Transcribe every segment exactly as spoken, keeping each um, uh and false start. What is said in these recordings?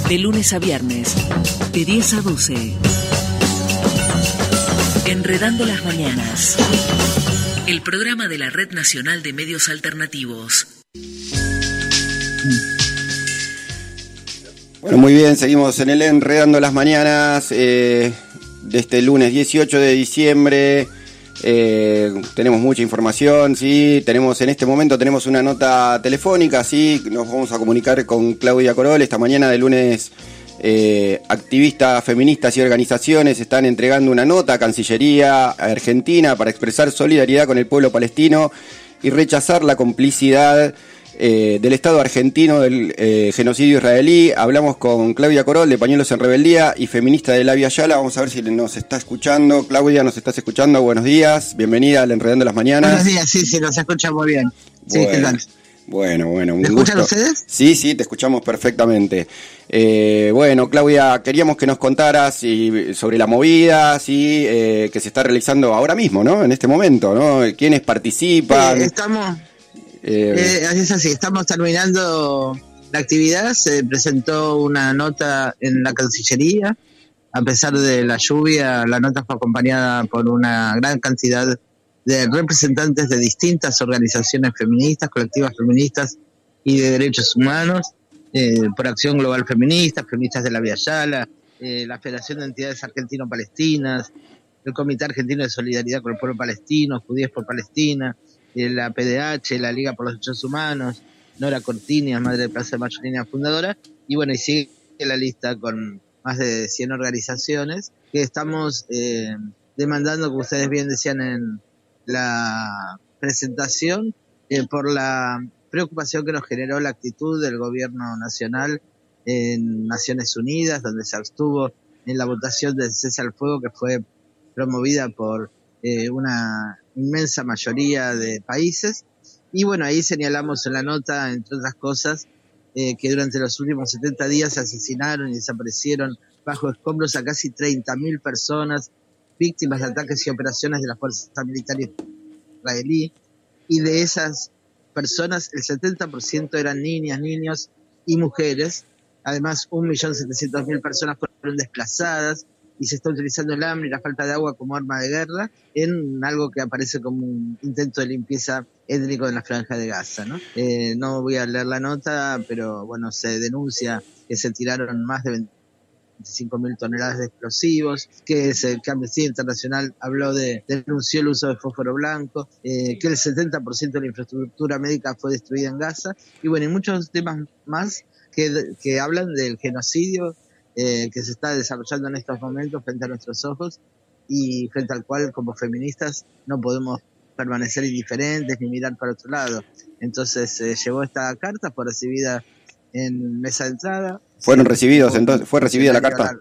De lunes a viernes, de diez a doce. Enredando las mañanas. El programa de la Red Nacional de Medios Alternativos. Bueno, muy bien, seguimos en el Enredando las Mañanas eh, de este lunes dieciocho de diciembre. Eh, tenemos mucha información, sí, tenemos en este momento tenemos una nota telefónica, sí, nos vamos a comunicar con Claudia Corol. Esta mañana de lunes, eh, activistas, feministas y organizaciones están entregando una nota a Cancillería Argentina para expresar solidaridad con el pueblo palestino y rechazar la complicidad Eh, del Estado argentino del eh, genocidio israelí. Hablamos con Claudia Corol de Pañuelos en Rebeldía y feminista de La Vía Yala. Vamos a ver si nos está escuchando. Claudia, ¿nos estás escuchando? Buenos días, bienvenida al Enredando las Mañanas. Buenos días, sí, sí, nos escucha muy bien. Sí, bueno, ¿qué tal? Bueno, bueno, un ¿Me gusto. escuchan ustedes? Sí, sí, te escuchamos perfectamente. Eh, bueno, Claudia, queríamos que nos contaras y, sobre la movida, sí, eh, que se está realizando ahora mismo, ¿no? En este momento, ¿no? ¿Quiénes participan? Sí, estamos... Eh, eh, es así, estamos terminando la actividad. Se presentó una nota en la Cancillería. A pesar de la lluvia, la nota fue acompañada por una gran cantidad de representantes de distintas organizaciones feministas, colectivas feministas y de derechos humanos, eh, por Acción Global Feminista, Feministas de La Vía Yala, eh, la Federación de Entidades Argentino-Palestinas, el Comité Argentino de Solidaridad con el Pueblo Palestino, Judíes por Palestina, la P D H, la Liga por los Derechos Humanos, Nora Cortiñas, Madre de Plaza de Mayo, línea fundadora, y bueno, y sigue la lista con más de cien organizaciones que estamos eh, demandando, como ustedes bien decían en la presentación, eh, por la preocupación que nos generó la actitud del gobierno nacional en Naciones Unidas, donde se abstuvo en la votación del cese al fuego que fue promovida por eh, una inmensa mayoría de países. Y bueno, ahí señalamos en la nota, entre otras cosas, eh, que durante los últimos setenta días se asesinaron y desaparecieron bajo escombros a casi treinta mil personas, víctimas de ataques y operaciones de las fuerzas militares israelí, y de esas personas el setenta por ciento eran niñas, niños y mujeres. Además, un millón setecientos mil personas fueron desplazadas, y se está utilizando el hambre y la falta de agua como arma de guerra en algo que aparece como un intento de limpieza étnico en la Franja de Gaza, ¿no? Eh, no voy a leer la nota, pero bueno, se denuncia que se tiraron más de veinticinco mil toneladas de explosivos, que el Amnistía Internacional habló de, denunció el uso de fósforo blanco, eh, que el setenta por ciento de la infraestructura médica fue destruida en Gaza, y bueno, y muchos temas más que, que hablan del genocidio Eh, que se está desarrollando en estos momentos frente a nuestros ojos, y frente al cual como feministas no podemos permanecer indiferentes ni mirar para otro lado. Entonces se eh, llevó esta carta, fue recibida en mesa de entrada. ¿Fueron recibidos entonces? ¿Fue recibida la carta?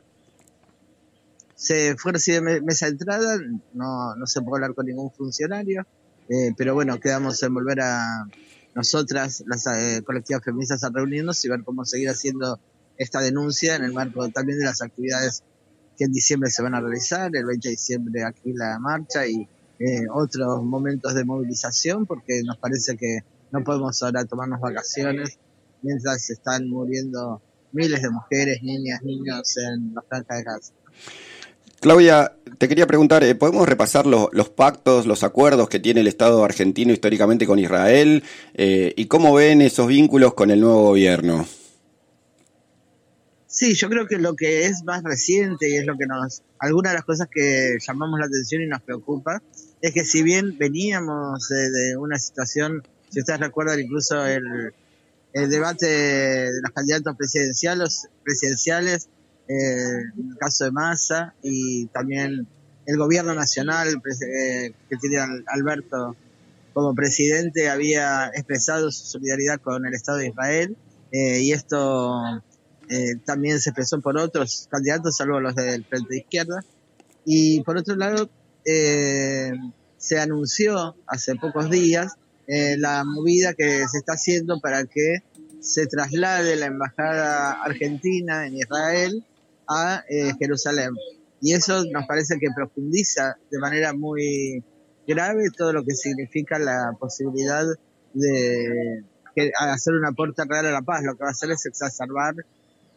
Se fue recibida en mesa de entrada, no, no se puede hablar con ningún funcionario, eh, pero bueno, quedamos en volver a nosotras, las eh, colectivas feministas, a reunirnos y ver cómo seguir haciendo esta denuncia en el marco también de las actividades que en diciembre se van a realizar, el veinte de diciembre aquí la marcha y eh, otros momentos de movilización, porque nos parece que no podemos ahora tomarnos vacaciones mientras se están muriendo miles de mujeres, niñas, niños en la Franja de Gaza. Claudia, te quería preguntar, ¿podemos repasar los, los pactos, los acuerdos que tiene el Estado argentino históricamente con Israel eh, y cómo ven esos vínculos con el nuevo gobierno? Sí, yo creo que lo que es más reciente y es lo que nos, algunas de las cosas que llamamos la atención y nos preocupa, es que si bien veníamos de, de una situación, si ustedes recuerdan incluso el, el debate de los candidatos presidenciales, presidenciales eh, en el caso de Massa, y también el gobierno nacional eh, que tiene Alberto como presidente había expresado su solidaridad con el Estado de Israel, eh, y esto eh, también se expresó por otros candidatos, salvo los del Frente de Izquierda. Y por otro lado, eh, se anunció hace pocos días eh, la movida que se está haciendo para que se traslade la embajada argentina en Israel a eh, Jerusalén. Y eso nos parece que profundiza de manera muy grave todo lo que significa la posibilidad de que, hacer una puerta real a la paz. Lo que va a hacer es exacerbar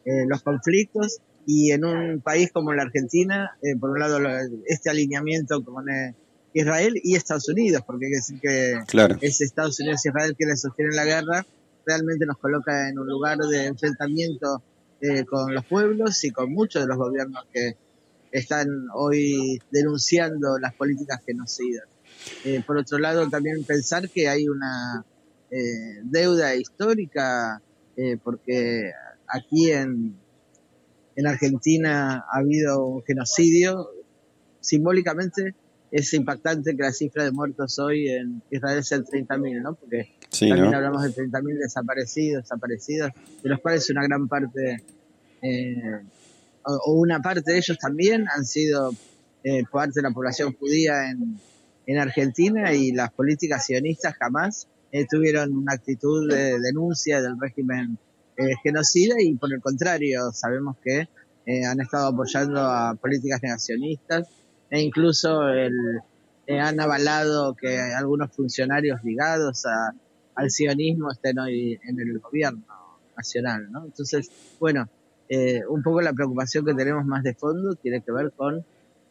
eh, los conflictos, y en un país como la Argentina, eh, por un lado este alineamiento con eh, Israel y Estados Unidos, porque hay que decir que claro. es Estados Unidos y Israel quienes sostienen la guerra, realmente nos coloca en un lugar de enfrentamiento eh, con los pueblos y con muchos de los gobiernos que están hoy denunciando las políticas genocidas. Eh, por otro lado, también pensar que hay una eh, deuda histórica, eh, porque aquí en, en Argentina ha habido un genocidio. Simbólicamente es impactante que la cifra de muertos hoy en Israel sea treinta mil, ¿no? Porque sí, también ¿no? hablamos de treinta mil desaparecidos, desaparecidas, de los cuales una gran parte... Eh, o una parte de ellos también han sido eh, parte de la población judía en, en Argentina, y las políticas sionistas jamás eh, tuvieron una actitud de denuncia del régimen eh, genocida, y por el contrario sabemos que eh, han estado apoyando a políticas negacionistas, e incluso el, eh, han avalado que algunos funcionarios ligados a, al sionismo estén hoy en el gobierno nacional, ¿no? Entonces, bueno, Eh, un poco la preocupación que tenemos más de fondo tiene que ver con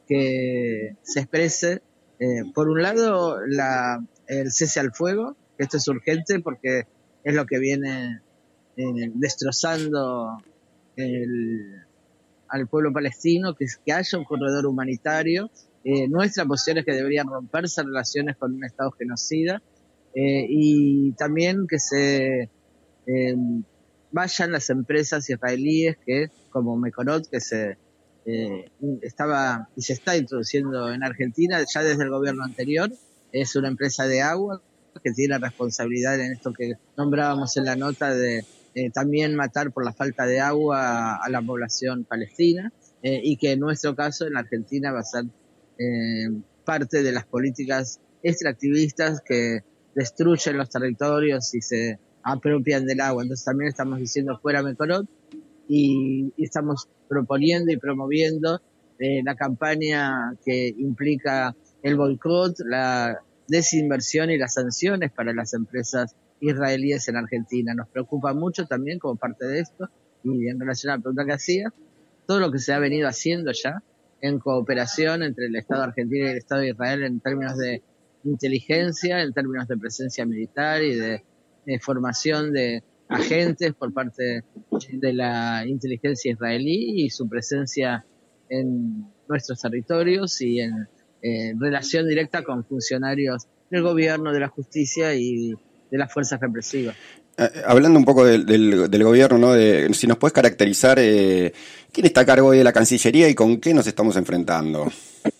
que se exprese, eh, por un lado, la, el cese al fuego, que esto es urgente porque es lo que viene eh, destrozando el, al pueblo palestino, que, que haya un corredor humanitario. Eh, nuestra posición es que deberían romperse relaciones con un Estado genocida, eh, y también que se... Eh, vayan las empresas israelíes que, como Mekorot, que se eh, estaba y se está introduciendo en Argentina ya desde el gobierno anterior, es una empresa de agua que tiene responsabilidad en esto que nombrábamos en la nota de eh, también matar por la falta de agua a, a la población palestina, eh, y que en nuestro caso en la Argentina va a ser eh, parte de las políticas extractivistas que destruyen los territorios y se apropian del agua. Entonces también estamos diciendo fuera Mekorot, y, y estamos proponiendo y promoviendo eh, la campaña que implica el boicot, la desinversión y las sanciones para las empresas israelíes en Argentina. Nos preocupa mucho también, como parte de esto, y en relación a la pregunta que hacía, todo lo que se ha venido haciendo ya en cooperación entre el Estado argentino y el Estado de Israel en términos de inteligencia, en términos de presencia militar y de de formación de agentes por parte de la inteligencia israelí, y su presencia en nuestros territorios y en eh, relación directa con funcionarios del gobierno, de la justicia y de las fuerzas represivas. Eh, hablando un poco del, del, del gobierno, ¿no? De, si nos puedes caracterizar eh, quién está a cargo hoy de la Cancillería y con qué nos estamos enfrentando.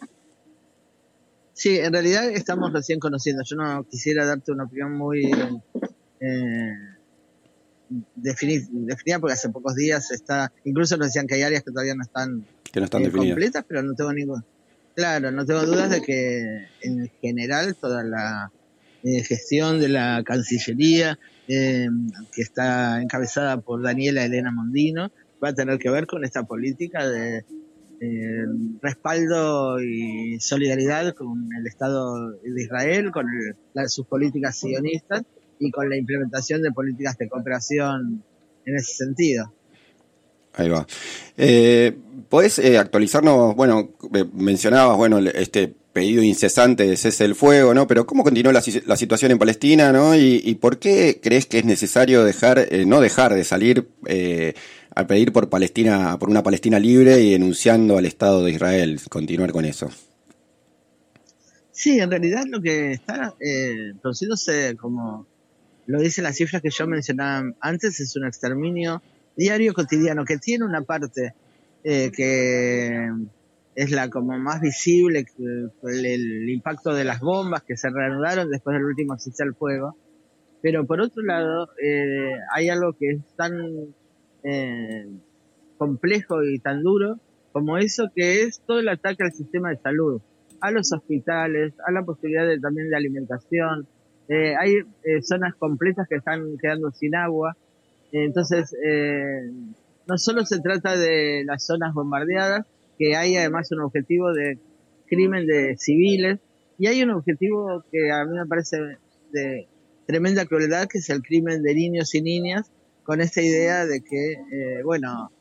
Sí, en realidad estamos recién conociendo. Yo no quisiera darte una opinión muy eh, definida, definida porque hace pocos días está, incluso nos decían que hay áreas que todavía no están, que no están eh, definidas, completas, pero no tengo ningún, claro, no tengo dudas de que en general toda la eh, gestión de la Cancillería, eh, que está encabezada por Daniela Elena Mondino, va a tener que ver con esta política de eh, respaldo y solidaridad con el Estado de Israel, con el, la, sus políticas sionistas y con la implementación de políticas de cooperación en ese sentido. Ahí va. Eh, ¿Podés eh, actualizarnos? Bueno, eh, mencionabas, bueno, este pedido incesante de cese el fuego, ¿no? Pero ¿cómo continuó la, la situación en Palestina, ¿no? Y, y ¿por qué crees que es necesario dejar, eh, no dejar de salir eh, a pedir por Palestina, por una Palestina libre y denunciando al Estado de Israel, continuar con eso? Sí, en realidad lo que está eh, produciéndose, como lo dicen las cifras que yo mencionaba antes, es un exterminio diario cotidiano que tiene una parte eh, que es la como más visible, el, el impacto de las bombas que se reanudaron después del último cese al fuego, pero por otro lado eh, hay algo que es tan eh, complejo y tan duro como eso, que es todo el ataque al sistema de salud, a los hospitales, a la posibilidad de, también de alimentación. Eh, hay eh, zonas completas que están quedando sin agua. Eh, entonces, eh, no solo se trata de las zonas bombardeadas, que hay además un objetivo de crimen de civiles, y hay un objetivo que a mí me parece de tremenda crueldad, que es el crimen de niños y niñas, con esta idea de que, eh, bueno,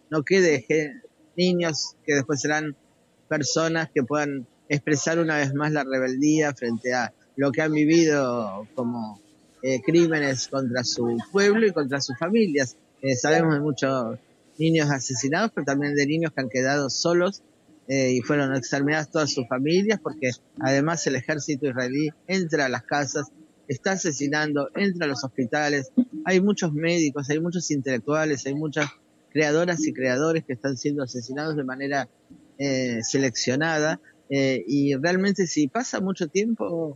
no quede que, niños que después serán personas que puedan expresar una vez más la rebeldía frente a lo que han vivido como eh, crímenes contra su pueblo y contra sus familias. Eh, sabemos de muchos niños asesinados, pero también de niños que han quedado solos eh, y fueron exterminadas todas sus familias, porque además el ejército israelí entra a las casas, está asesinando, entra a los hospitales. Hay muchos médicos, hay muchos intelectuales, hay muchas creadoras y creadores que están siendo asesinados de manera eh, seleccionada, eh, y realmente si pasa mucho tiempo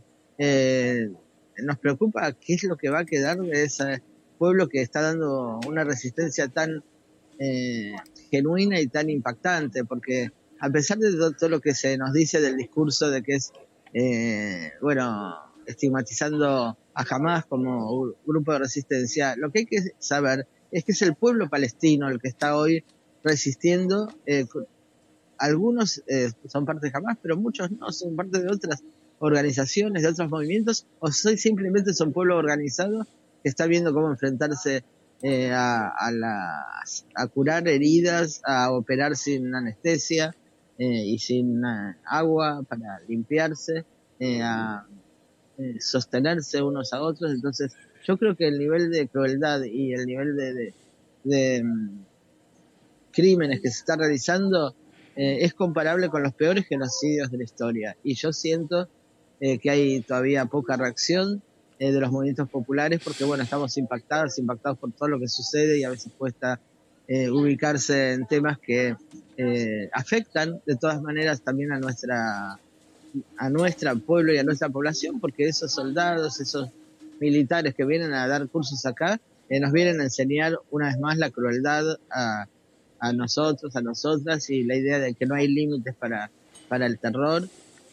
eh, nos preocupa qué es lo que va a quedar de ese pueblo que está dando una resistencia tan eh, genuina y tan impactante, porque a pesar de todo, todo lo que se nos dice del discurso de que es eh, bueno, estigmatizando a Hamás como un grupo de resistencia, lo que hay que saber es que es el pueblo palestino el que está hoy resistiendo. Eh, algunos eh, son parte de Hamás, pero muchos no, son parte de otras organizaciones, de otros movimientos, o soy simplemente son pueblo organizado que está viendo cómo enfrentarse eh, a, a, las, a curar heridas, a operar sin anestesia eh, y sin uh, agua para limpiarse, eh, a eh, sostenerse unos a otros. Entonces yo creo que el nivel de crueldad y el nivel de, de, de um, crímenes que se está realizando eh, es comparable con los peores genocidios de la historia, y yo siento eh, que hay todavía poca reacción eh, de los movimientos populares, porque bueno, estamos impactados, impactados por todo lo que sucede, y a veces cuesta eh, ubicarse en temas que eh, afectan de todas maneras también a nuestra a nuestro pueblo y a nuestra población, porque esos soldados, esos militares que vienen a dar cursos acá, eh, nos vienen a enseñar una vez más la crueldad a, a nosotros, a nosotras, y la idea de que no hay límites para, para el terror,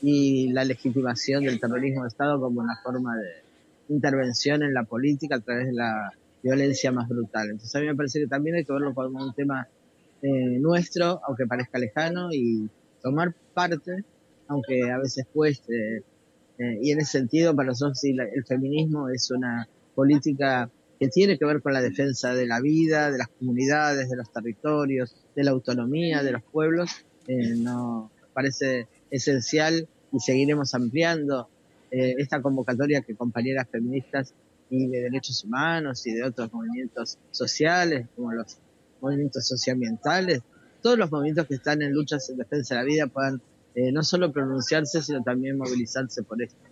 y la legitimación del terrorismo de Estado como una forma de intervención en la política a través de la violencia más brutal. Entonces a mí me parece que también hay que verlo como un tema eh, nuestro, aunque parezca lejano, y tomar parte, aunque a veces cueste, eh, y en ese sentido para nosotros sí, la, el feminismo es una política que tiene que ver con la defensa de la vida, de las comunidades, de los territorios, de la autonomía de los pueblos. Eh, nos parece esencial, y seguiremos ampliando eh, esta convocatoria que compañeras feministas y de derechos humanos y de otros movimientos sociales, como los movimientos socioambientales, todos los movimientos que están en luchas en defensa de la vida puedan Eh, no solo pronunciarse, sino también movilizarse por esto.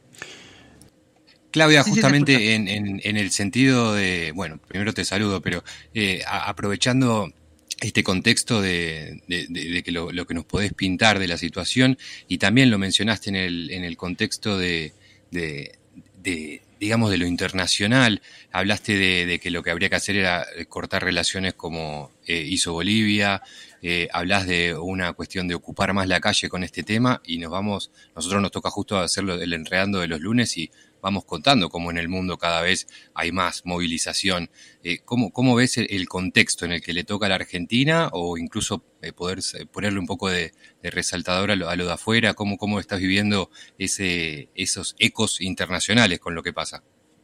Claudia, sí, justamente sí, en, en, en el sentido de, bueno, primero te saludo, pero eh, a, aprovechando este contexto de, de, de, de que lo, lo que nos podés pintar de la situación, y también lo mencionaste en el, en el contexto de, de, de digamos, de lo internacional, hablaste de, de que lo que habría que hacer era cortar relaciones como eh, hizo Bolivia. Eh, hablas de una cuestión de ocupar más la calle con este tema, y nos vamos, nosotros nos toca justo hacerlo el enredando de los lunes, y vamos contando cómo en el mundo cada vez hay más movilización. Eh, ¿cómo, ¿Cómo ves el, el contexto en el que le toca a la Argentina, o incluso eh, poder ponerle un poco de, de resaltador a lo, a lo de afuera? ¿Cómo, cómo estás viviendo ese, esos ecos internacionales con lo que pasa?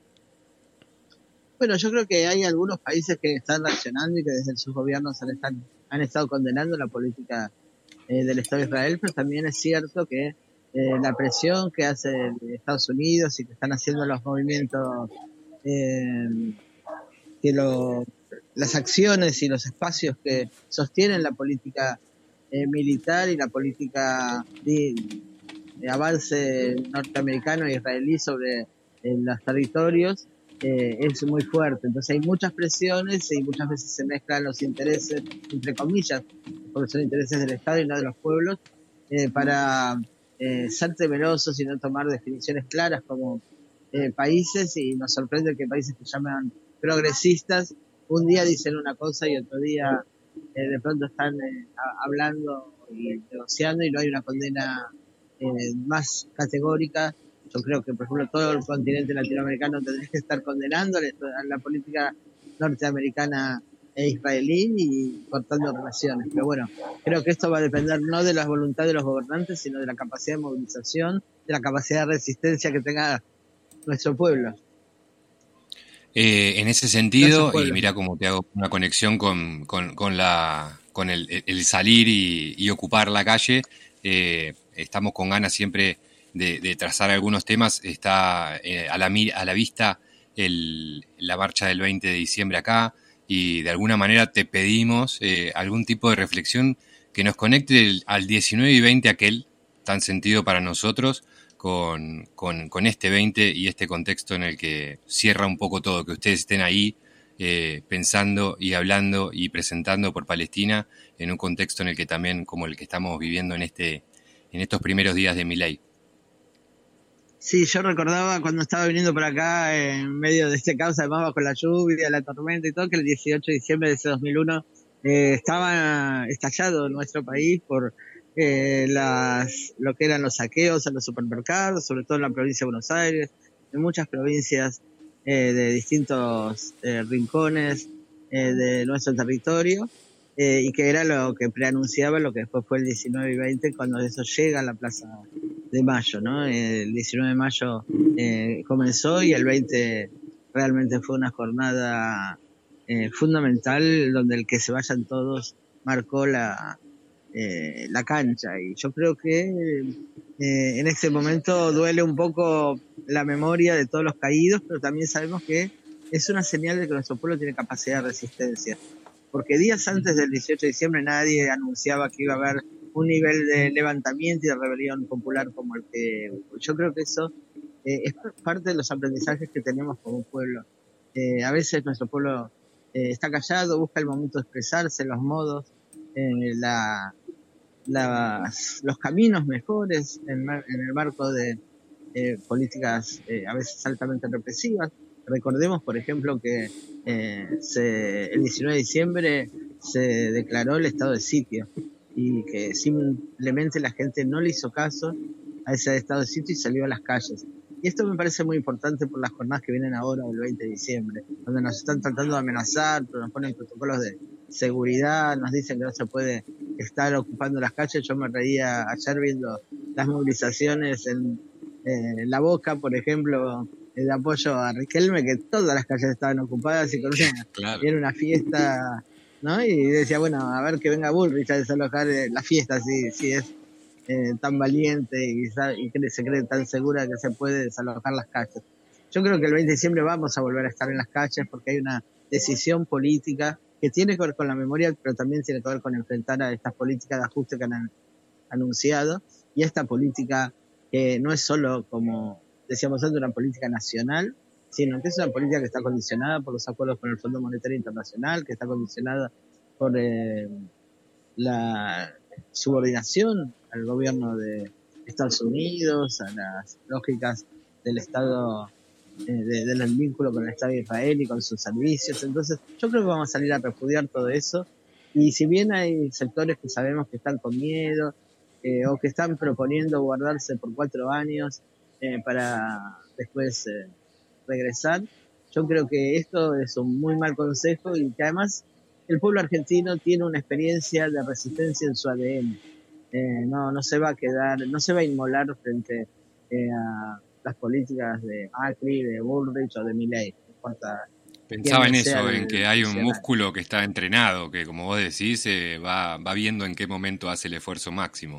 Bueno, yo creo que hay algunos países que están reaccionando y que desde sus gobiernos han, están, han estado condenando la política eh, del Estado de Israel, pero también es cierto que eh, la presión que hace Estados Unidos y que están haciendo los movimientos, eh, que lo, las acciones y los espacios que sostienen la política eh, militar y la política de, de avance norteamericano e israelí sobre eh, los territorios, Eh, es muy fuerte. Entonces hay muchas presiones y muchas veces se mezclan los intereses, entre comillas, porque son intereses del Estado y no de los pueblos, eh, para eh, ser temerosos y no tomar definiciones claras como eh, países, y nos sorprende que países que llaman progresistas un día dicen una cosa y otro día eh, de pronto están eh, hablando y negociando, y no hay una condena eh, más categórica. Yo creo que, por ejemplo, todo el continente latinoamericano tendría que estar condenando a la política norteamericana e israelí y cortando relaciones. Pero bueno, creo que esto va a depender no de la voluntad de los gobernantes, sino de la capacidad de movilización, de la capacidad de resistencia que tenga nuestro pueblo. Eh, en ese sentido, y mira cómo te hago una conexión con, con, con, la, con el, el salir y, y ocupar la calle. Eh, estamos con ganas siempre de, de trazar algunos temas. Está eh, a, la, a la vista el, la marcha del veinte de diciembre acá, y de alguna manera te pedimos eh, algún tipo de reflexión que nos conecte el, al diecinueve y veinte aquel, tan sentido para nosotros, con, con, con este veinte y este contexto en el que cierra un poco todo, que ustedes estén ahí eh, pensando y hablando y presentando por Palestina en un contexto en el que también, como el que estamos viviendo en este en estos primeros días de Milei. Sí, yo recordaba cuando estaba viniendo por acá en medio de este caos, además bajo la lluvia, la tormenta y todo, que el dieciocho de diciembre de ese dos mil uno eh, estaba estallado en nuestro país por eh, las lo que eran los saqueos a los supermercados, sobre todo en la provincia de Buenos Aires, en muchas provincias eh, de distintos eh, rincones eh, de nuestro territorio, eh, y que era lo que preanunciaba lo que después fue el diecinueve y veinte, cuando eso llega a la Plaza de Mayo, ¿no? El diecinueve de mayo eh, comenzó, y el veinte realmente fue una jornada eh, fundamental, donde el que se vayan todos marcó la eh, la cancha, y yo creo que eh, en ese momento duele un poco la memoria de todos los caídos, pero también sabemos que es una señal de que nuestro pueblo tiene capacidad de resistencia, porque días antes del dieciocho de diciembre nadie anunciaba que iba a haber un nivel de levantamiento y de rebelión popular como el que yo creo que eso eh, es parte de los aprendizajes que tenemos como pueblo. Eh, a veces nuestro pueblo eh, está callado, busca el momento de expresarse, los modos, eh, la, las, los caminos mejores en, en el marco de eh, políticas eh, a veces altamente represivas. Recordemos, por ejemplo, que eh, se, el diecinueve de diciembre se declaró el estado de sitio, y que simplemente la gente no le hizo caso a ese estado de sitio y salió a las calles. Y esto me parece muy importante por las jornadas que vienen ahora del veinte de diciembre, donde nos están tratando de amenazar, pero nos ponen protocolos de seguridad, nos dicen que no se puede estar ocupando las calles. Yo me reía ayer viendo las movilizaciones en, eh, en La Boca, por ejemplo, de apoyo a Riquelme, que todas las calles estaban ocupadas y con una, claro. Era una fiesta, ¿no? Y decía, bueno, a ver que venga Bullrich a desalojar la fiesta, si, si es eh, tan valiente y, sabe, y cree, se cree tan segura que se puede desalojar las calles. Yo creo que el veinte de diciembre vamos a volver a estar en las calles, porque hay una decisión política que tiene que ver con la memoria, pero también tiene que ver con enfrentar a estas políticas de ajuste que han anunciado, y esta política que no es solo, como decíamos antes, una política nacional, sino que es una política que está condicionada por los acuerdos con el Fondo Monetario Internacional, que está condicionada por eh, la subordinación al gobierno de Estados Unidos, a las lógicas del Estado, eh, de, del vínculo con el Estado de Israel y con sus servicios. Entonces yo creo que vamos a salir a repudiar todo eso, y si bien hay sectores que sabemos que están con miedo eh, o que están proponiendo guardarse por cuatro años eh, para después eh, regresar, yo creo que esto es un muy mal consejo, y que además el pueblo argentino tiene una experiencia de resistencia en su A D N. Eh, no, no se va a quedar, no se va a inmolar frente eh, a las políticas de Macri, de Bullrich o de Milei. No importa. Pensaba en eso, en que hay un músculo que está entrenado, que como vos decís, eh, va, va viendo en qué momento hace el esfuerzo máximo.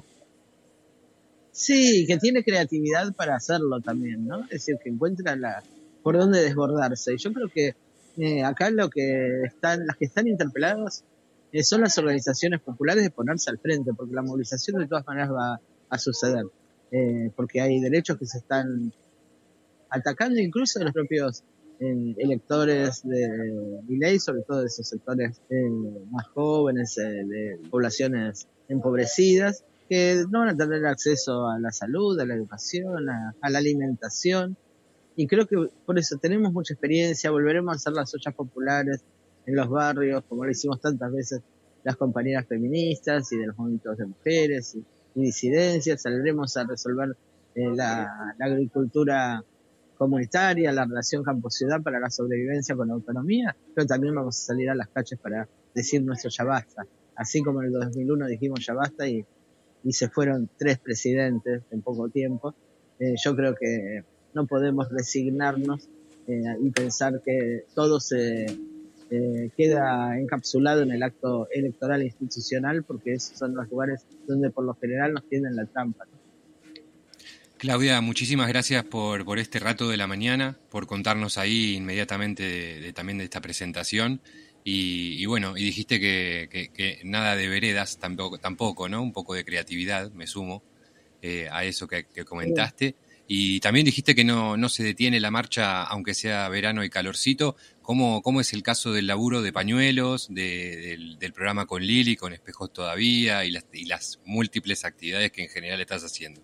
Sí, que tiene creatividad para hacerlo también, ¿no? Es decir, que encuentra la, por dónde desbordarse. Y yo creo que eh, acá lo que están, las que están interpeladas eh, son las organizaciones populares de ponerse al frente, porque la movilización de todas maneras va a suceder, eh, porque hay derechos que se están atacando, incluso de los propios eh, electores de Milei, sobre todo de esos sectores eh, más jóvenes, eh, de poblaciones empobrecidas, que no van a tener acceso a la salud, a la educación, a, a la alimentación. Y creo que por eso tenemos mucha experiencia, volveremos a hacer las ollas populares en los barrios, como lo hicimos tantas veces las compañeras feministas y de los movimientos de mujeres y, y disidencias. Saldremos a resolver eh, la, la agricultura comunitaria, la relación campo-ciudad para la sobrevivencia con la autonomía, pero también vamos a salir a las calles para decir nuestro ya basta. Así como en el dos mil uno dijimos ya basta y, y se fueron tres presidentes en poco tiempo, eh, yo creo que no podemos resignarnos eh, y pensar que todo se eh, queda encapsulado en el acto electoral e institucional, porque esos son los lugares donde por lo general nos tienden la trampa, ¿no? Claudia, muchísimas gracias por, por este rato de la mañana, por contarnos ahí inmediatamente de, de, también de esta presentación. Y, y bueno, y dijiste que, que, que nada de veredas tampoco, tampoco, ¿no? Un poco de creatividad, me sumo eh, a eso que, que comentaste. Y también dijiste que no, no se detiene la marcha, aunque sea verano y calorcito. ¿Cómo, cómo es el caso del laburo de pañuelos, de, del, del programa con Lili, con Espejos Todavía, y las, y las múltiples actividades que en general estás haciendo?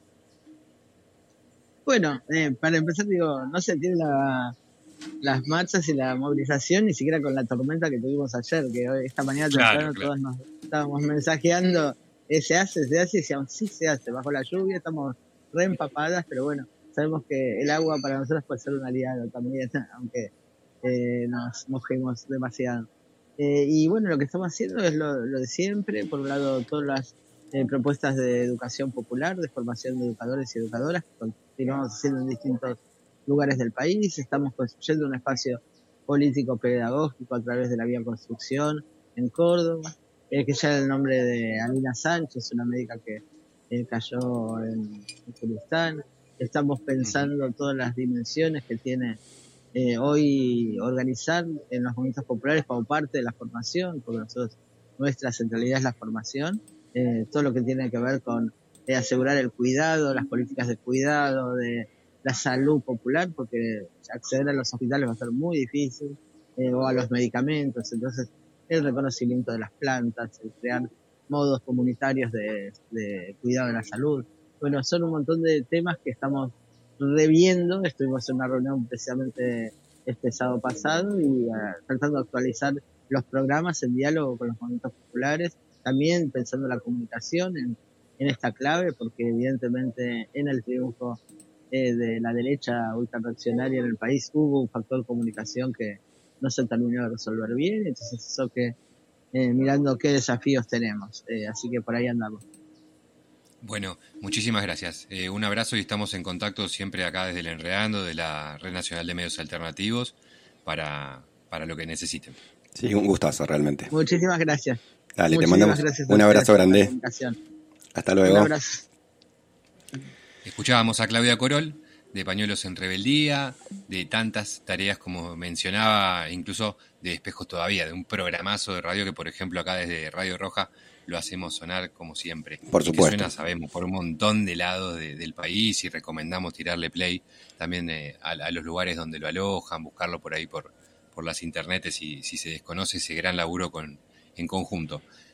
Bueno, eh, para empezar, digo, no se tiene la, las marchas y la movilización ni siquiera con la tormenta que tuvimos ayer, que hoy, esta mañana temprano claro, claro. todos nos estábamos mensajeando, eh, se hace, se hace, y decíamos, sí se hace, bajo la lluvia, estamos re empapadas, pero bueno, sabemos que el agua para nosotros puede ser un aliado también, aunque eh, nos mojemos demasiado. Eh, y bueno, lo que estamos haciendo es lo, lo de siempre, por un lado todas las eh, propuestas de educación popular, de formación de educadores y educadoras, que continuamos haciendo en distintos lugares del país. Estamos construyendo un espacio político pedagógico a través de la Vía Construcción en Córdoba, eh, que ya el nombre de Alina Sánchez, una médica que eh, cayó en, en Kurdistán. Estamos pensando todas las dimensiones que tiene eh, hoy organizar en los movimientos populares como parte de la formación, porque nosotros, nuestra centralidad es la formación, eh, todo lo que tiene que ver con eh, asegurar el cuidado, las políticas de cuidado, de la salud popular, porque acceder a los hospitales va a ser muy difícil, eh, o a los medicamentos. Entonces el reconocimiento de las plantas, el crear modos comunitarios de, de cuidado de la salud. Bueno, son un montón de temas que estamos reviendo. Estuvimos en una reunión precisamente este sábado pasado y uh, tratando de actualizar los programas en diálogo con los movimientos populares, también pensando en la comunicación en, en esta clave, porque evidentemente en el triunfo eh, de la derecha ultrarreaccionaria en el país hubo un factor de comunicación que no se terminó de resolver bien. Entonces eso que eh, mirando qué desafíos tenemos, eh, así que por ahí andamos. Bueno, muchísimas gracias. Eh, un abrazo y estamos en contacto siempre acá desde el Enredando, de la Red Nacional de Medios Alternativos, para, para lo que necesiten. Sí, un gustazo realmente. Muchísimas gracias. Dale, te mandamos un abrazo grande. Hasta luego. Un abrazo. Escuchábamos a Claudia Corol, de Pañuelos en Rebeldía, de tantas tareas como mencionaba, incluso de Espejos Todavía, de un programazo de radio que, por ejemplo, acá desde Radio Roja lo hacemos sonar como siempre. Por supuesto. Que suena, sabemos, por un montón de lados de, del país, y recomendamos tirarle play también eh, a, a los lugares donde lo alojan, buscarlo por ahí por, por las internetes si, si se desconoce ese gran laburo con, en conjunto.